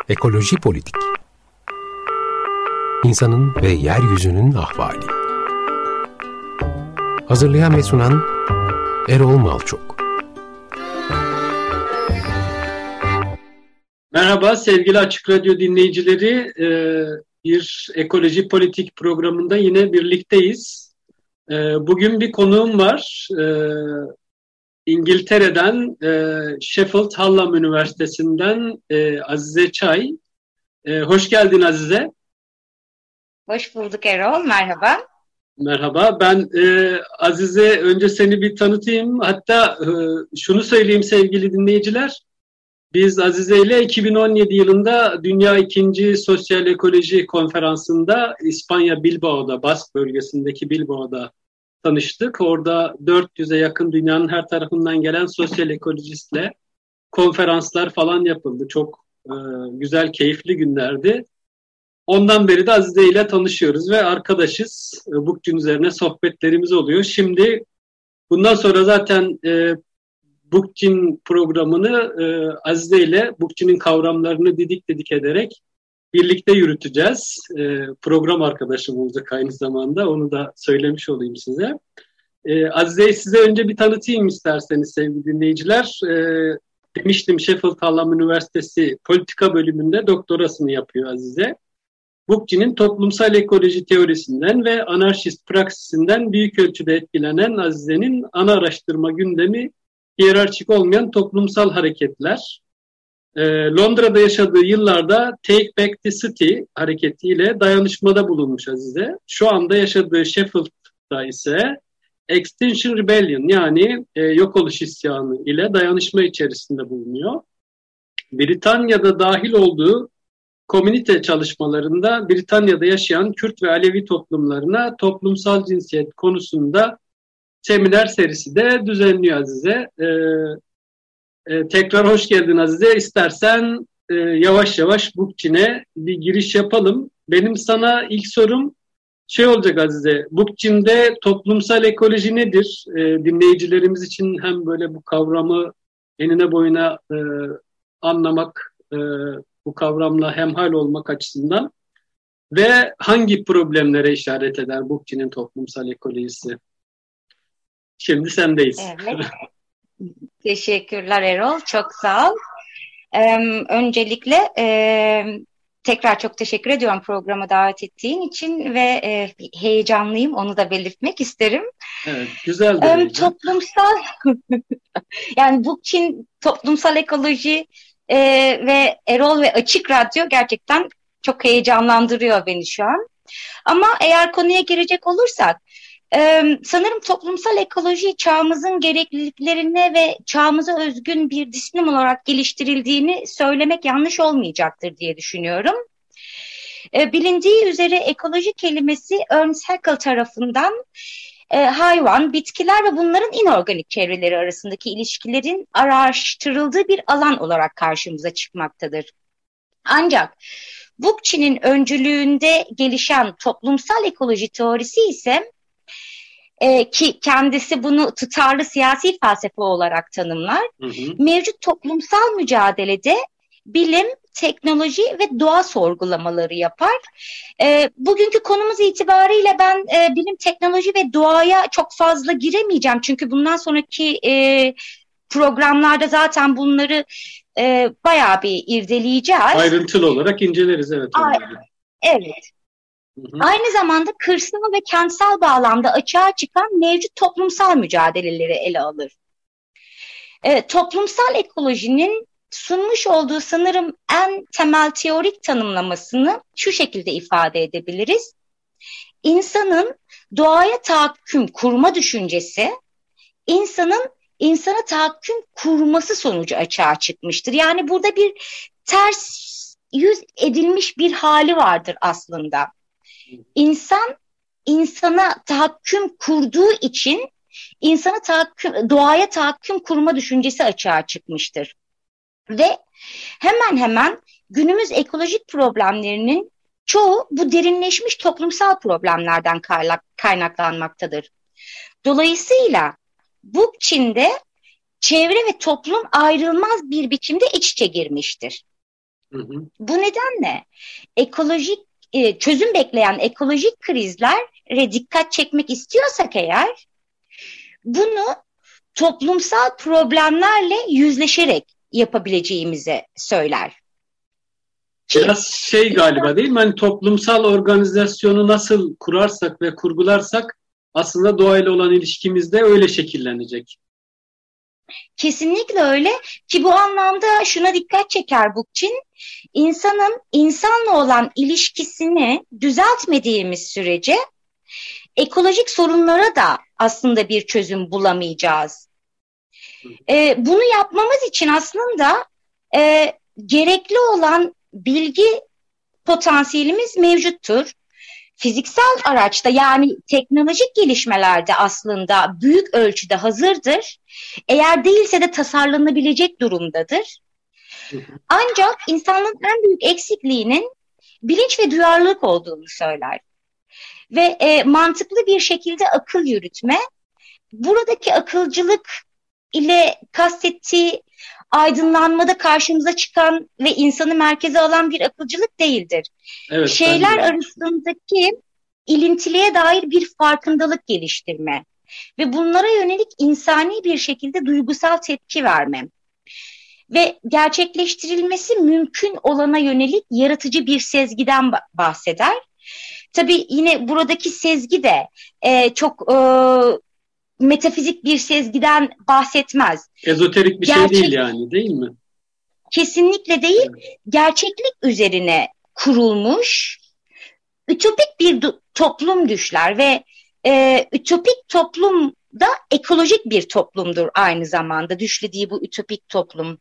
Ekoloji Politik. İnsanın ve yeryüzünün ahvali. Hazırlayan ve sunan Erol Malçok. Merhaba sevgili Açık Radyo dinleyicileri. Bir ekoloji politik programında yine birlikteyiz. Bugün bir konuğum var. İngiltere'den Sheffield Hallam Üniversitesi'nden Azize Çay. Hoş geldin Azize. Hoş bulduk Erol, merhaba. Merhaba, ben Azize, önce seni bir tanıtayım. Hatta şunu söyleyeyim sevgili dinleyiciler. Biz Azize ile 2017 yılında Dünya 2. Sosyal Ekoloji Konferansı'nda İspanya Bilbao'da, Bask bölgesindeki Bilbao'da tanıştık. Orada 400'e yakın dünyanın her tarafından gelen sosyal ekolojistle konferanslar falan yapıldı. Çok güzel, keyifli günlerdi. Ondan beri de Azize ile tanışıyoruz ve arkadaşız. Bookchin üzerine sohbetlerimiz oluyor. Şimdi bundan sonra zaten Bookchin programını Azize ile Bookchin'in kavramlarını didik didik ederek birlikte yürüteceğiz. Program arkadaşım olacak aynı zamanda. Onu da söylemiş olayım size. Azize'yi size önce bir tanıtayım isterseniz sevgili dinleyiciler. Demiştim, Sheffield Hallam Üniversitesi Politika bölümünde doktorasını yapıyor Azize. Bookchin'in toplumsal ekoloji teorisinden ve anarşist praksisinden büyük ölçüde etkilenen Azize'nin ana araştırma gündemi hiyerarşik olmayan toplumsal hareketler. Londra'da yaşadığı yıllarda Take Back the City hareketiyle dayanışmada bulunmuş Azize. Şu anda yaşadığı Sheffield'da ise Extinction Rebellion yani yok oluş isyanı ile dayanışma içerisinde bulunuyor. Britanya'da dahil olduğu komünite çalışmalarında Britanya'da yaşayan Kürt ve Alevi toplumlarına toplumsal cinsiyet konusunda seminer serisi de düzenliyor Azize. Tekrar hoş geldin Azize. İstersen yavaş yavaş Bookchin'e bir giriş yapalım. Benim sana ilk sorum olacak Azize. Bookchin'de toplumsal ekoloji nedir? Dinleyicilerimiz için hem böyle bu kavramı enine boyuna anlamak, bu kavramla hemhal olmak açısından ve hangi problemlere işaret eder Bookchin'in toplumsal ekolojisi? Şimdi sendeyiz. Evet. Teşekkürler Erol. Çok sağ ol. Öncelikle tekrar çok teşekkür ediyorum programa davet ettiğin için ve heyecanlıyım. Onu da belirtmek isterim. Evet, güzel bir heyecan. Toplumsal yani Bookchin toplumsal ekoloji ve Erol ve Açık Radyo gerçekten çok heyecanlandırıyor beni şu an. Ama eğer konuya girecek olursak sanırım toplumsal ekoloji çağımızın gerekliliklerine ve çağımıza özgün bir disiplin olarak geliştirildiğini söylemek yanlış olmayacaktır diye düşünüyorum. Bilindiği üzere ekoloji kelimesi Ernst Haeckel tarafından hayvan, bitkiler ve bunların inorganik çevreleri arasındaki ilişkilerin araştırıldığı bir alan olarak karşımıza çıkmaktadır. Ancak Bookchin'in öncülüğünde gelişen toplumsal ekoloji teorisi ise ki kendisi bunu tutarlı siyasi felsefe olarak tanımlar. Mevcut toplumsal mücadelede bilim, teknoloji ve doğa sorgulamaları yapar. Bugünkü konumuz itibariyle ben bilim, teknoloji ve doğaya çok fazla giremeyeceğim. Çünkü bundan sonraki programlarda zaten bunları bayağı bir irdeleyeceğiz. Ayrıntılı olarak inceleriz, evet. Evet. Aynı zamanda kırsal ve kentsel bağlamda açığa çıkan mevcut toplumsal mücadeleleri ele alır. Toplumsal ekolojinin sunmuş olduğu sanırım en temel teorik tanımlamasını şu şekilde ifade edebiliriz. İnsanın doğaya tahakküm kurma düşüncesi, insanın insana tahakküm kurması sonucu açığa çıkmıştır. Yani burada bir ters yüz edilmiş bir hali vardır aslında. İnsan insana tahakküm kurduğu için doğaya tahakküm kurma düşüncesi açığa çıkmıştır. Ve hemen hemen günümüz ekolojik problemlerinin çoğu bu derinleşmiş toplumsal problemlerden kaynaklanmaktadır. Dolayısıyla Bookchin'de çevre ve toplum ayrılmaz bir biçimde iç içe girmiştir. Hı hı. Bu nedenle çözüm bekleyen ekolojik krizlere dikkat çekmek istiyorsak eğer, bunu toplumsal problemlerle yüzleşerek yapabileceğimizi söyler. Biraz galiba değil mi? Hani toplumsal organizasyonu nasıl kurarsak ve kurgularsak aslında doğayla olan ilişkimiz de öyle şekillenecek. Kesinlikle öyle ki bu anlamda şuna dikkat çeker Bookchin. İnsanın insanla olan ilişkisini düzeltmediğimiz sürece ekolojik sorunlara da aslında bir çözüm bulamayacağız. Bunu yapmamız için aslında gerekli olan bilgi potansiyelimiz mevcuttur. Fiziksel araçta, yani teknolojik gelişmelerde aslında büyük ölçüde hazırdır. Eğer değilse de tasarlanabilecek durumdadır. Ancak insanlığın en büyük eksikliğinin bilinç ve duyarlılık olduğunu söyler. Ve mantıklı bir şekilde akıl yürütme, buradaki akılcılık ile kastettiği aydınlanmada karşımıza çıkan ve insanı merkeze alan bir akılcılık değildir. Evet, şeyler arasındaki ilintiliğe dair bir farkındalık geliştirme ve bunlara yönelik insani bir şekilde duygusal tepki verme ve gerçekleştirilmesi mümkün olana yönelik yaratıcı bir sezgiden bahseder. Tabii yine buradaki sezgi de çok metafizik bir sezgiden bahsetmez. Ezoterik bir şey değil yani, değil mi? Kesinlikle değil. Evet. Gerçeklik üzerine kurulmuş ütopik bir toplum düşler ve ütopik toplum da ekolojik bir toplumdur aynı zamanda, düşlediği bu ütopik toplum.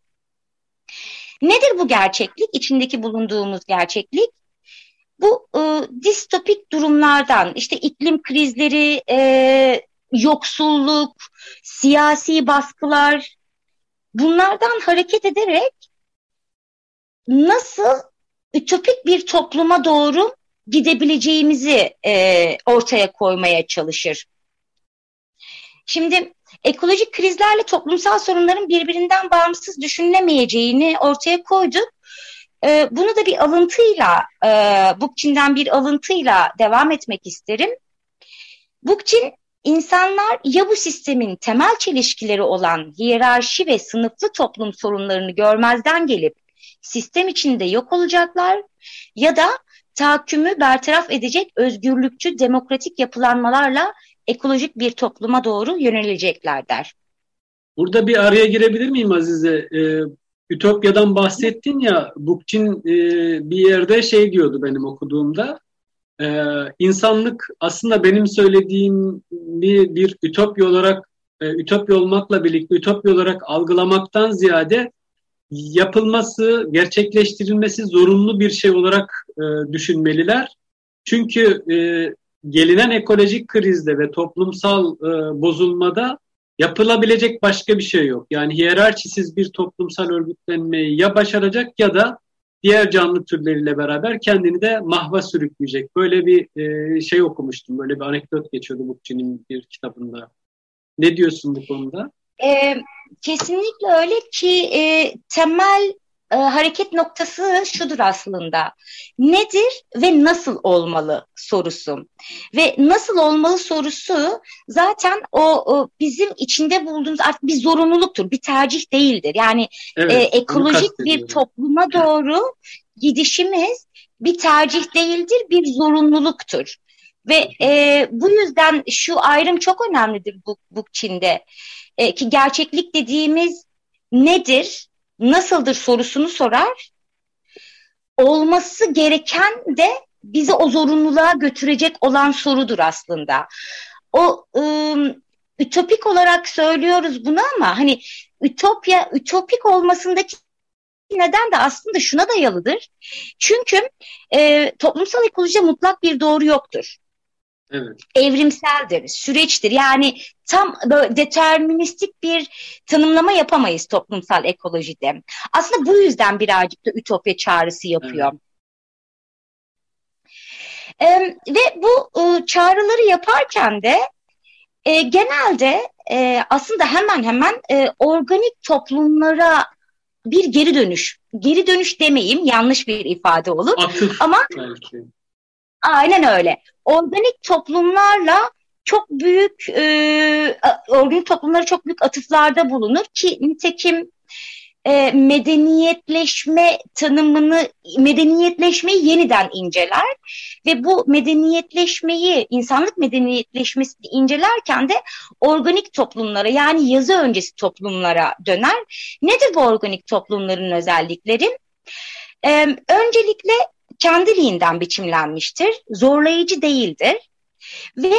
Nedir bu gerçeklik? İçindeki bulunduğumuz gerçeklik. Bu distopik durumlardan, işte iklim krizleri, yoksulluk, siyasi baskılar, bunlardan hareket ederek nasıl ütopik bir topluma doğru gidebileceğimizi ortaya koymaya çalışır. Şimdi ekolojik krizlerle toplumsal sorunların birbirinden bağımsız düşünülemeyeceğini ortaya koyduk. Bunu da bir alıntıyla, Bookchin'den bir alıntıyla devam etmek isterim. Bookchin, insanlar ya bu sistemin temel çelişkileri olan hiyerarşi ve sınıflı toplum sorunlarını görmezden gelip sistem içinde yok olacaklar ya da tahakkümü bertaraf edecek özgürlükçü demokratik yapılanmalarla ekolojik bir topluma doğru yönelecekler der. Burada bir araya girebilir miyim Azize? Ütopya'dan bahsettin ya, Bookchin bir yerde diyordu benim okuduğumda. İnsanlık aslında benim söylediğim bir ütopya olarak, ütopya olmakla birlikte ütopya olarak algılamaktan ziyade yapılması, gerçekleştirilmesi zorunlu bir şey olarak düşünmeliler. Çünkü gelinen ekolojik krizde ve toplumsal bozulmada yapılabilecek başka bir şey yok. Yani hiyerarşisiz bir toplumsal örgütlenmeyi ya başaracak ya da diğer canlı türleriyle beraber kendini de mahva sürükleyecek. Böyle bir okumuştum. Böyle bir anekdot geçiyordu Bookchin'in bir kitabında. Ne diyorsun bu konuda? Kesinlikle öyle ki temel hareket noktası şudur aslında. Nedir ve nasıl olmalı sorusu. Ve nasıl olmalı sorusu zaten o bizim içinde bulduğumuz artık bir zorunluluktur, bir tercih değildir. Yani evet, ekolojik bir topluma doğru gidişimiz bir tercih değildir, bir zorunluluktur. Ve bu yüzden şu ayrım çok önemlidir Bookchin'de. Ki gerçeklik dediğimiz nedir, nasıldır sorusunu sorar. Olması gereken de bizi o zorunluluğa götürecek olan sorudur aslında. O ütopik olarak söylüyoruz bunu ama hani ütopik olmasındaki neden de aslında şuna dayalıdır. Çünkü toplumsal ekolojide mutlak bir doğru yoktur. Evet. Evrimseldir, süreçtir. Yani tam böyle deterministik bir tanımlama yapamayız toplumsal ekolojide. Aslında bu yüzden birazcık da ütopya çağrısı yapıyor. Evet. Ve bu çağrıları yaparken de genelde aslında hemen organik toplumlara bir geri dönüş geri dönüş demeyeyim, yanlış bir ifade olur. Atıf ama belki. aynen öyle. Organik toplumlarla çok büyük organik toplumlara çok büyük atıflarda bulunur ki nitekim medeniyetleşme tanımını, medeniyetleşmeyi yeniden inceler ve bu medeniyetleşmeyi, insanlık medeniyetleşmesini incelerken de organik toplumlara, yani yazı öncesi toplumlara döner. Nedir bu organik toplumların özellikleri? Öncelikle kendiliğinden biçimlenmiştir, zorlayıcı değildir ve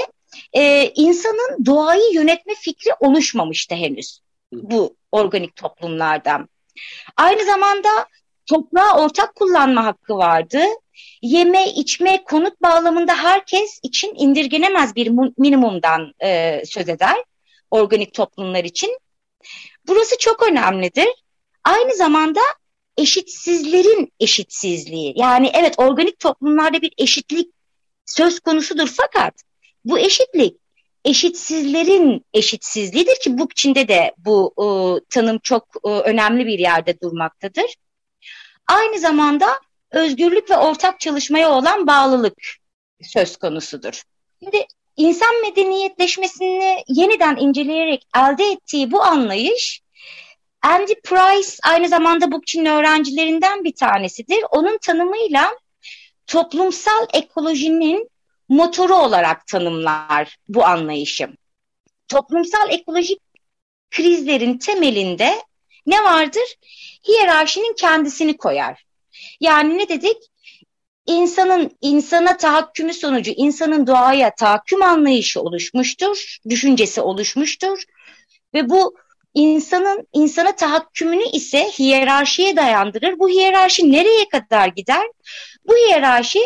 insanın doğayı yönetme fikri oluşmamıştı henüz bu organik toplumlardan. Aynı zamanda toprağı ortak kullanma hakkı vardı. Yeme, içme, konut bağlamında herkes için indirgenemez bir minimumdan söz eder organik toplumlar için. Burası çok önemlidir. Aynı zamanda eşitsizlerin eşitsizliği. Yani evet, organik toplumlarda bir eşitlik söz konusudur fakat bu eşitlik eşitsizlerin eşitsizliğidir ki Bookchin'de de bu tanım çok önemli bir yerde durmaktadır. Aynı zamanda özgürlük ve ortak çalışmaya olan bağlılık söz konusudur. Şimdi insan medeniyetleşmesini yeniden inceleyerek elde ettiği bu anlayış, Andy Price aynı zamanda Bookchin'in öğrencilerinden bir tanesidir. Onun tanımıyla toplumsal ekolojinin motoru olarak tanımlar bu anlayışı. Toplumsal ekolojik krizlerin temelinde ne vardır? Hiyerarşinin kendisini koyar. Yani ne dedik? İnsanın insana tahakkümü sonucu insanın doğaya tahakküm anlayışı oluşmuştur, düşüncesi oluşmuştur ve bu insanın insana tahakkümünü ise hiyerarşiye dayandırır. Bu hiyerarşi nereye kadar gider? Bu hiyerarşi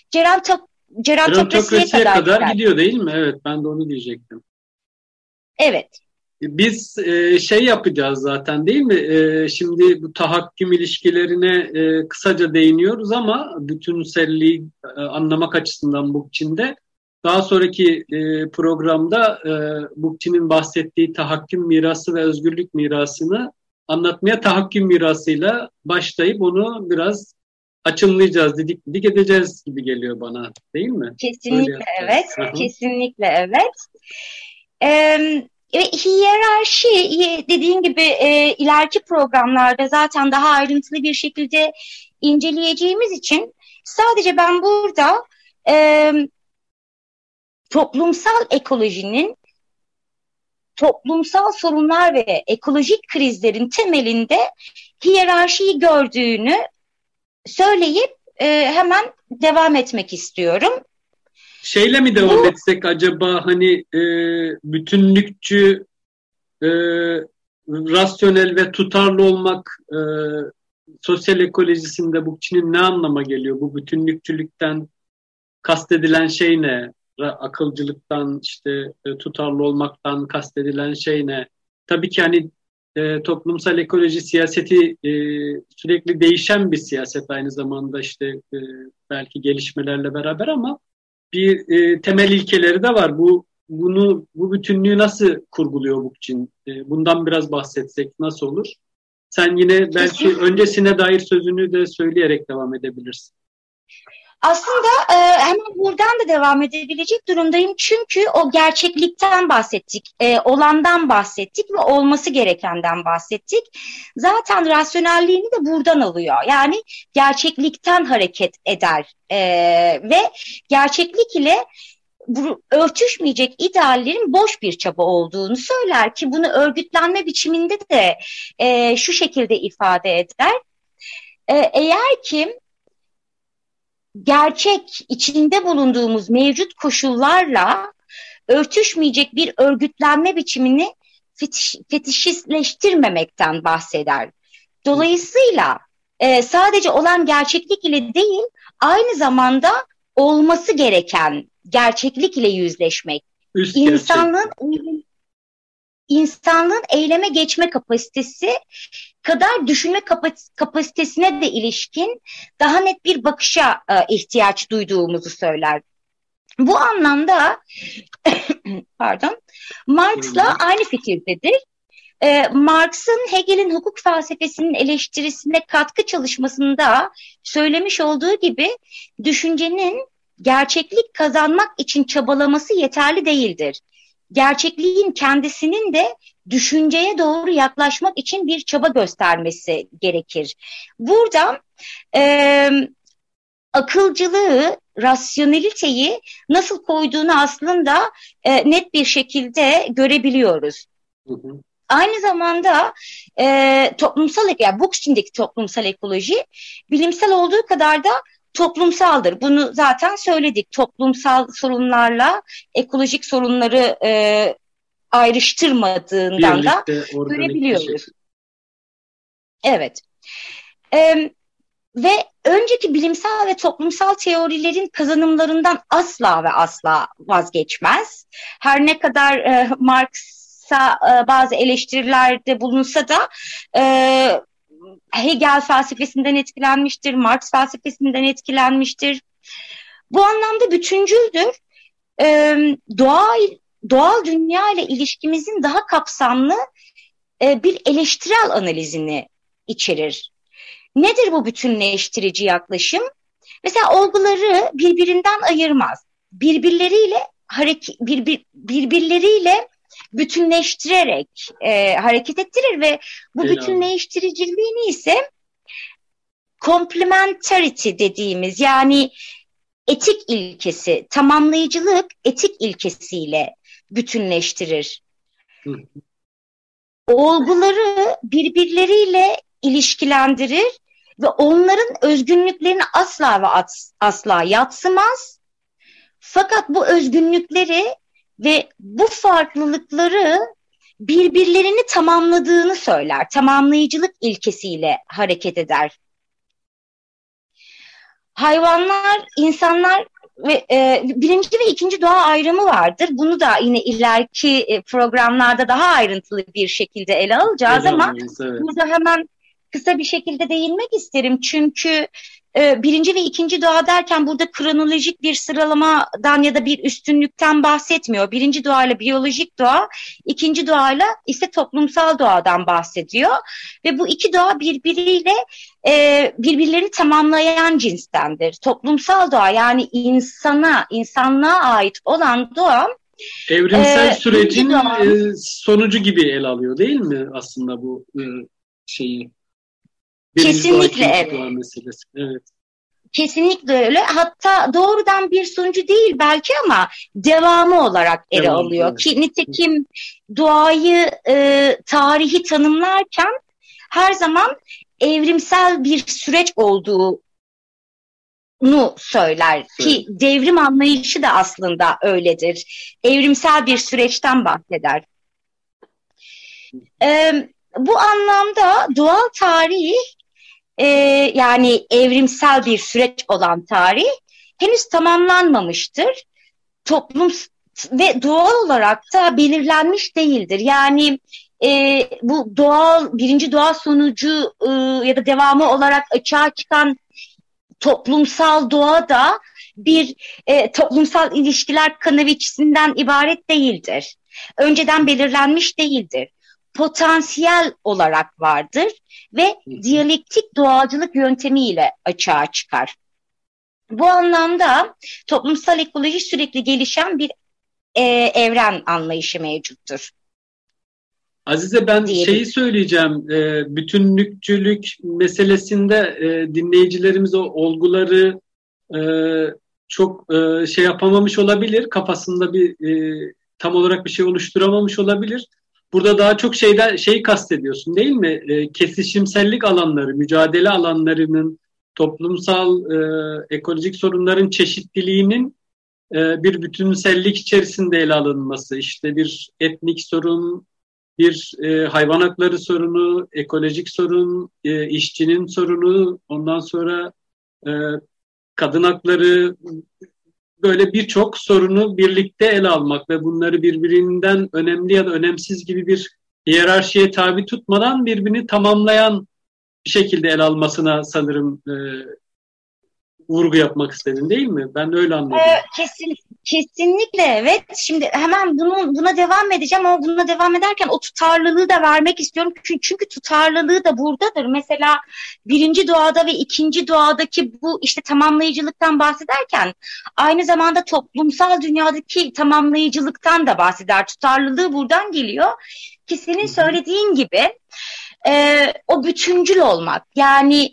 gerontokrasiye kadar gidiyor değil mi? Evet, ben de onu diyecektim. Evet. Biz şey yapacağız zaten değil mi? Şimdi bu tahakküm ilişkilerine kısaca değiniyoruz ama bütünselliği anlamak açısından Bookchin'de daha sonraki programda Bookchin'in bahsettiği tahakküm mirası ve özgürlük mirasını anlatmaya tahakküm mirasıyla başlayıp onu biraz açımlayacağız, didik edeceğiz gibi geliyor bana, değil mi? Kesinlikle evet. Kesinlikle evet. Hiyerarşi dediğin gibi ileriki programlarda zaten daha ayrıntılı bir şekilde inceleyeceğimiz için sadece ben burada toplumsal ekolojinin toplumsal sorunlar ve ekolojik krizlerin temelinde hiyerarşiyi gördüğünü söyleyip hemen devam etmek istiyorum. Şeyle mi devam etsek acaba, hani bütünlükçü, rasyonel ve tutarlı olmak sosyal ekolojisinde Bookchin'in ne anlama geliyor? Bu bütünlükçülükten kastedilen şey ne? Akılcılıktan, işte tutarlı olmaktan kastedilen şey ne? Tabii ki hani toplumsal ekoloji siyaseti sürekli değişen bir siyaset aynı zamanda, işte belki gelişmelerle beraber, ama bir temel ilkeleri de var. Bu bütünlüğü nasıl kurguluyor Bookchin? Bundan biraz bahsetsek nasıl olur? Sen yine belki öncesine dair sözünü de söyleyerek devam edebilirsin. Aslında hemen buradan da devam edebilecek durumdayım. Çünkü o gerçeklikten bahsettik, olandan bahsettik ve olması gerekenden bahsettik. Zaten rasyonelliğini de buradan alıyor. Yani gerçeklikten hareket eder ve gerçeklik ile örtüşmeyecek ideallerin boş bir çaba olduğunu söyler ki bunu örgütlenme biçiminde de şu şekilde ifade eder. Eğer ki gerçek içinde bulunduğumuz mevcut koşullarla örtüşmeyecek bir örgütlenme biçimini fetişistleştirmemekten bahseder. Dolayısıyla sadece olan gerçeklik ile değil, aynı zamanda olması gereken gerçeklik ile yüzleşmek. İnsanlığın eyleme geçme kapasitesi kadar düşünme kapasitesine de ilişkin daha net bir bakışa ihtiyaç duyduğumuzu söyler. Bu anlamda Marx'la aynı fikirdedir. Marx'ın Hegel'in hukuk felsefesinin eleştirisine katkı çalışmasında söylemiş olduğu gibi düşüncenin gerçeklik kazanmak için çabalaması yeterli değildir. Gerçekliğin kendisinin de düşünceye doğru yaklaşmak için bir çaba göstermesi gerekir. Burada akılcılığı, rasyoneliteyi nasıl koyduğunu aslında net bir şekilde görebiliyoruz. Hı hı. Aynı zamanda Bookchin'deki toplumsal ekoloji bilimsel olduğu kadar da toplumsaldır. Bunu zaten söyledik. Toplumsal sorunlarla ekolojik sorunları ayrıştırmadığından da görebiliyoruz. Evet. Ve önceki bilimsel ve toplumsal teorilerin kazanımlarından asla ve asla vazgeçmez. Her ne kadar Marx'a bazı eleştirilerde bulunsa da Hegel felsefesinden etkilenmiştir, Marx felsefesinden etkilenmiştir. Bu anlamda bütüncüldür. Doğal dünya ile ilişkimizin daha kapsamlı bir eleştirel analizini içerir. Nedir bu bütünleştirici yaklaşım? Mesela olguları birbirinden ayırmaz. Birbirleriyle bütünleştirerek hareket ettirir ve bu bütünleştiriciliğini ise complementarity dediğimiz, yani etik ilkesi, tamamlayıcılık etik ilkesiyle bütünleştirir. Olguları birbirleriyle ilişkilendirir ve onların özgünlüklerini asla ve asla yadsımaz. Fakat bu özgünlükleri ve bu farklılıkları birbirlerini tamamladığını söyler. Tamamlayıcılık ilkesiyle hareket eder. Hayvanlar, insanlar ve birinci ve ikinci doğa ayrımı vardır. Bunu da yine ileriki programlarda daha ayrıntılı bir şekilde ele alacağız ama evet, burada hemen kısa bir şekilde değinmek isterim. Çünkü birinci ve ikinci doğa derken burada kronolojik bir sıralamadan ya da bir üstünlükten bahsetmiyor. Birinci doğayla biyolojik doğa, ikinci doğayla ise toplumsal doğadan bahsediyor. Ve bu iki doğa birbirlerini tamamlayan cinstendir. Toplumsal doğa, yani insanlığa ait olan doğa evrimsel sürecin sonucu gibi ele alıyor değil mi aslında bu şeyi? Kesinlikle evet. Evet. Kesinlikle öyle. Hatta doğrudan bir sonucu değil belki ama devamı olarak ele alıyor. Evet. Ki nitekim doğayı, tarihi tanımlarken her zaman evrimsel bir süreç olduğunu söyler. Evet. Ki devrim anlayışı da aslında öyledir. Evrimsel bir süreçten bahseder. Bu anlamda doğal tarih, yani evrimsel bir süreç olan tarih henüz tamamlanmamıştır. Toplum ve doğal olarak da belirlenmiş değildir. Yani bu birinci doğal sonucu ya da devamı olarak açığa çıkan toplumsal doğa da bir toplumsal ilişkiler kanaviçsinden ibaret değildir. Önceden belirlenmiş değildir. Potansiyel olarak vardır ve diyalektik doğacılık yöntemiyle açığa çıkar. Bu anlamda toplumsal ekoloji sürekli gelişen bir evren anlayışı mevcuttur. Azize, ben şeyi söyleyeceğim, bütünlükçülük meselesinde dinleyicilerimiz o olguları çok şey yapamamış olabilir, kafasında bir tam olarak bir şey oluşturamamış olabilir. Burada daha çok şeyi kastediyorsun değil mi? Kesişimsellik alanları, mücadele alanlarının, toplumsal ekolojik sorunların çeşitliliğinin bir bütünsellik içerisinde ele alınması. İşte bir etnik sorun, bir hayvan hakları sorunu, ekolojik sorun, işçinin sorunu, ondan sonra kadın hakları, böyle birçok sorunu birlikte ele almak ve bunları birbirinden önemli ya da önemsiz gibi bir hiyerarşiye tabi tutmadan birbirini tamamlayan bir şekilde ele almasına sanırım vurgu yapmak istedin değil mi? Ben öyle anladım. Kesinlikle evet. Şimdi hemen buna devam edeceğim ama buna devam ederken o tutarlılığı da vermek istiyorum. Çünkü tutarlılığı da buradadır. Mesela birinci doğada ve ikinci doğadaki bu işte tamamlayıcılıktan bahsederken aynı zamanda toplumsal dünyadaki tamamlayıcılıktan da bahseder. Tutarlılığı buradan geliyor ki senin söylediğin gibi o bütüncül olmak. Yani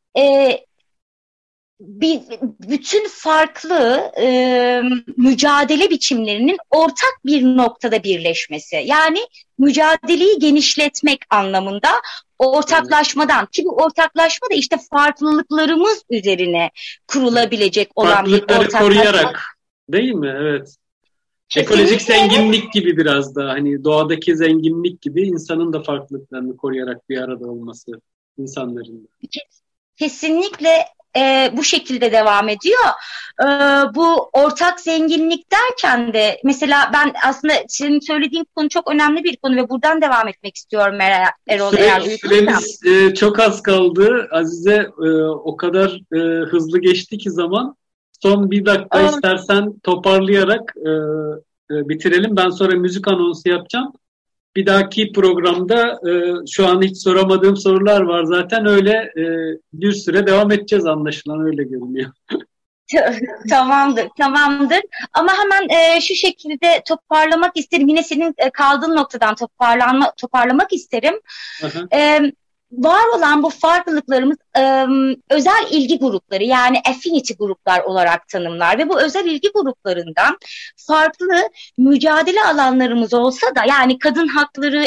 bütün farklı mücadele biçimlerinin ortak bir noktada birleşmesi. Yani mücadeleyi genişletmek anlamında ortaklaşmadan, ki bu ortaklaşma da işte farklılıklarımız üzerine kurulabilecek olan bir ortaklaşma. Farklılıkları koruyarak, değil mi? Evet. Kesinlikle. Ekolojik zenginlik gibi biraz da, hani doğadaki zenginlik gibi insanın da farklılıklarını koruyarak bir arada olması insanların. Kesinlikle bu şekilde devam ediyor. Bu ortak zenginlik derken de mesela ben aslında senin söylediğin konu çok önemli bir konu ve buradan devam etmek istiyorum Erol. Süremiz çok az kaldı. Azize, o kadar hızlı geçti ki zaman. Son bir dakika istersen toparlayarak bitirelim. Ben sonra müzik anonsu yapacağım. Bir dahaki programda şu an hiç soramadığım sorular var zaten, öyle bir süre devam edeceğiz, anlaşılan öyle görünüyor. Tamamdır. Ama hemen şu şekilde toparlamak isterim. Yine senin kaldığın noktadan toparlamak isterim. Var olan bu farklılıklarımız özel ilgi grupları, yani affinity gruplar olarak tanımlar ve bu özel ilgi gruplarından farklı mücadele alanlarımız olsa da, yani kadın hakları,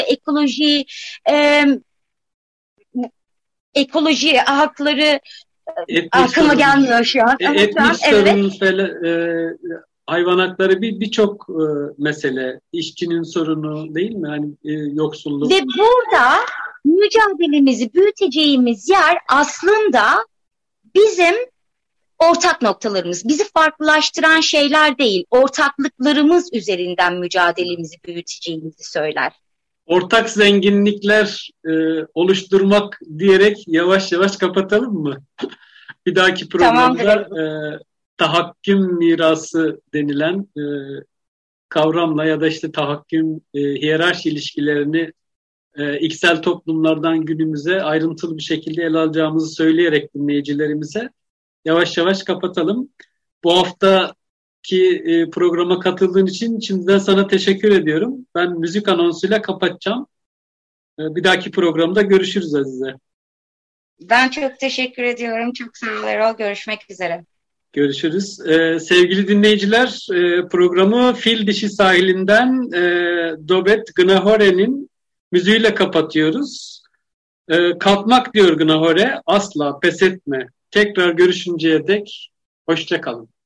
ekoloji hakları aklıma gelmiyor şu an. Etnik sorun, hayvan hakları birçok mesele, işçinin sorunu değil mi? Hani yoksulluk. Ve burada mücadelemizi büyüteceğimiz yer aslında bizim ortak noktalarımız. Bizi farklılaştıran şeyler değil, ortaklıklarımız üzerinden mücadelemizi büyüteceğimizi söyler. Ortak zenginlikler oluşturmak diyerek yavaş yavaş kapatalım mı? Bir dahaki programda tahakküm mirası denilen kavramla ya da işte tahakküm hiyerarşi ilişkilerini iksel toplumlardan günümüze ayrıntılı bir şekilde ele alacağımızı söyleyerek dinleyicilerimize yavaş yavaş kapatalım. Bu haftaki programa katıldığın için şimdiden sana teşekkür ediyorum. Ben müzik anonsuyla kapatacağım. Bir dahaki programda görüşürüz Azize. Ben çok teşekkür ediyorum. Çok sağ ol Erol. Görüşmek üzere. Görüşürüz. Sevgili dinleyiciler, programı Fil Dişi Sahilinden Dobet Gnahore'nin müziğiyle kapatıyoruz. Kalkmak diyor Gnahore, asla pes etme. Tekrar görüşünceye dek hoşça kalın.